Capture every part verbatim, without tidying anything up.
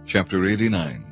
Chapter eighty-nine.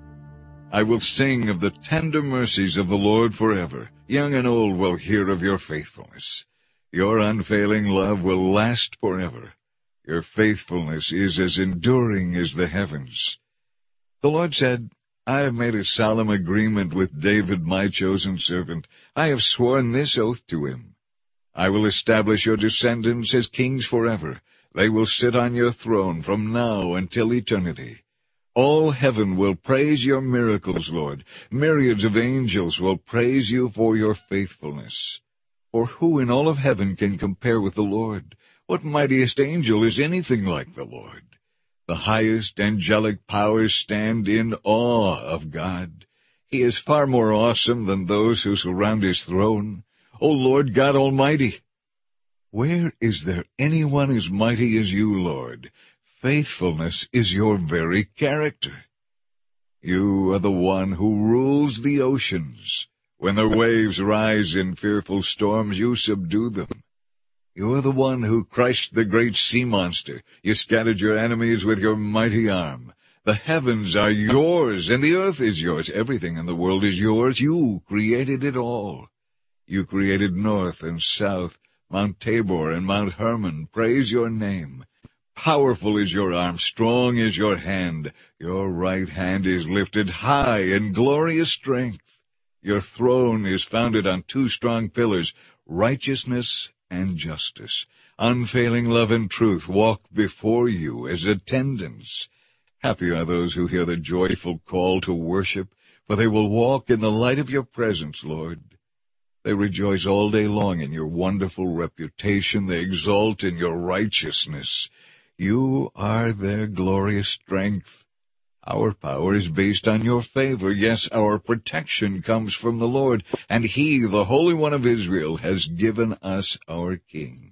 I will sing of the tender mercies of the Lord forever. Young and old will hear of your faithfulness. Your unfailing love will last forever. Your faithfulness is as enduring as the heavens. The Lord said, I have made a solemn agreement with David, my chosen servant. I have sworn this oath to him. I will establish your descendants as kings forever. They will sit on your throne from now until eternity. All heaven will praise your miracles, Lord. Myriads of angels will praise you for your faithfulness. For who in all of heaven can compare with the Lord? What mightiest angel is anything like the Lord? The highest angelic powers stand in awe of God. He is far more awesome than those who surround his throne. O Lord God Almighty! Where is there anyone as mighty as you, Lord? Faithfulness is your very character. You are the one who rules the oceans. When their waves rise in fearful storms, you subdue them. You are the one who crushed the great sea monster. You scattered your enemies with your mighty arm. The heavens are yours, and the earth is yours. Everything in the world is yours. You created it all. You created north and south, Mount Tabor and Mount Hermon. Praise your name. Powerful is your arm, strong is your hand. Your right hand is lifted high in glorious strength. Your throne is founded on two strong pillars, righteousness and justice. Unfailing love and truth walk before you as attendants. Happy are those who hear the joyful call to worship, for they will walk in the light of your presence, Lord. They rejoice all day long in your wonderful reputation. They exult in your righteousness. You are their glorious strength. Our power is based on your favor. Yes, our protection comes from the Lord, and he, the Holy One of Israel, has given us our King.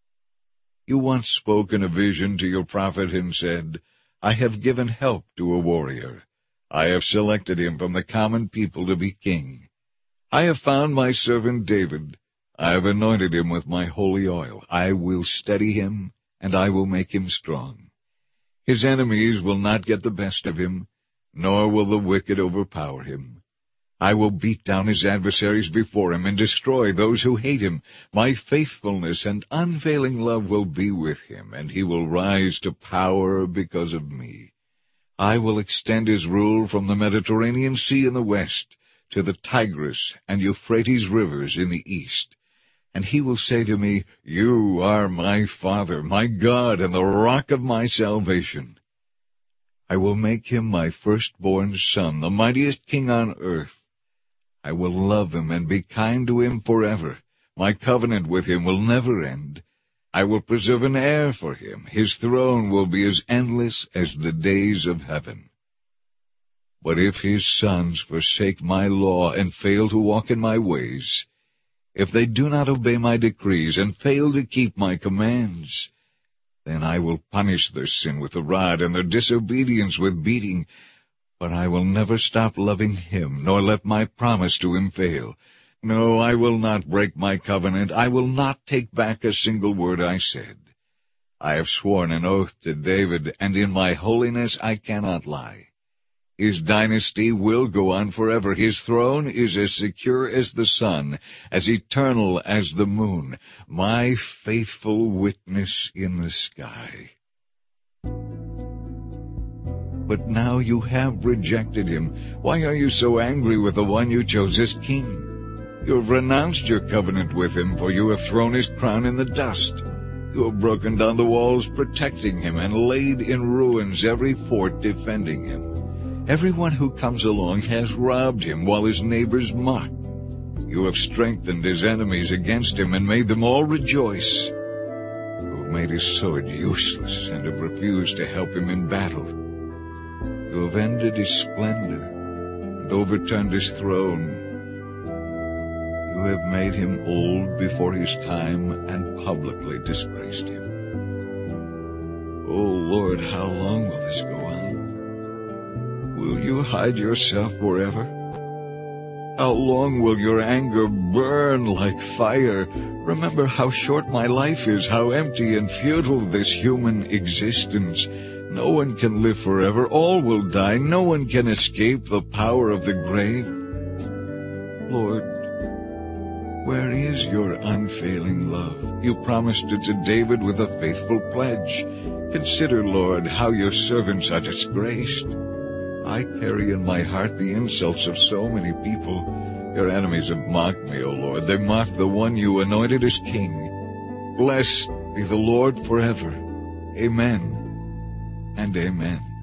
You once spoke in a vision to your prophet and said, I have given help to a warrior. I have selected him from the common people to be king. I have found my servant David. I have anointed him with my holy oil. I will steady him, and I will make him strong. His enemies will not get the best of him, nor will the wicked overpower him. I will beat down his adversaries before him and destroy those who hate him. My faithfulness and unfailing love will be with him, and he will rise to power because of me. I will extend his rule from the Mediterranean Sea in the west to the Tigris and Euphrates rivers in the east. And he will say to me, You are my Father, my God, and the rock of my salvation. I will make him my firstborn son, the mightiest king on earth. I will love him and be kind to him forever. My covenant with him will never end. I will preserve an heir for him. His throne will be as endless as the days of heaven. But if his sons forsake my law and fail to walk in my ways, if they do not obey my decrees and fail to keep my commands, then I will punish their sin with a rod and their disobedience with beating. But I will never stop loving him, nor let my promise to him fail. No, I will not break my covenant. I will not take back a single word I said. I have sworn an oath to David, and in my holiness I cannot lie. His dynasty will go on forever. His throne is as secure as the sun, as eternal as the moon, my faithful witness in the sky. But now you have rejected him. Why are you so angry with the one you chose as king? You have renounced your covenant with him, for you have thrown his crown in the dust. You have broken down the walls protecting him and laid in ruins every fort defending him. Everyone who comes along has robbed him while his neighbors mock. You have strengthened his enemies against him and made them all rejoice. You have made his sword useless and have refused to help him in battle. You have ended his splendor and overturned his throne. You have made him old before his time and publicly disgraced him. O Lord, how long will this go on? Will you hide yourself forever? How long will your anger burn like fire? Remember how short my life is, how empty and futile this human existence. No one can live forever. All will die. No one can escape the power of the grave. Lord, where is your unfailing love? You promised it to David with a faithful pledge. Consider, Lord, how your servants are disgraced. I carry in my heart the insults of so many people. Your enemies have mocked me, O Lord. They mock the one you anointed as king. Blessed be the Lord forever. Amen and amen.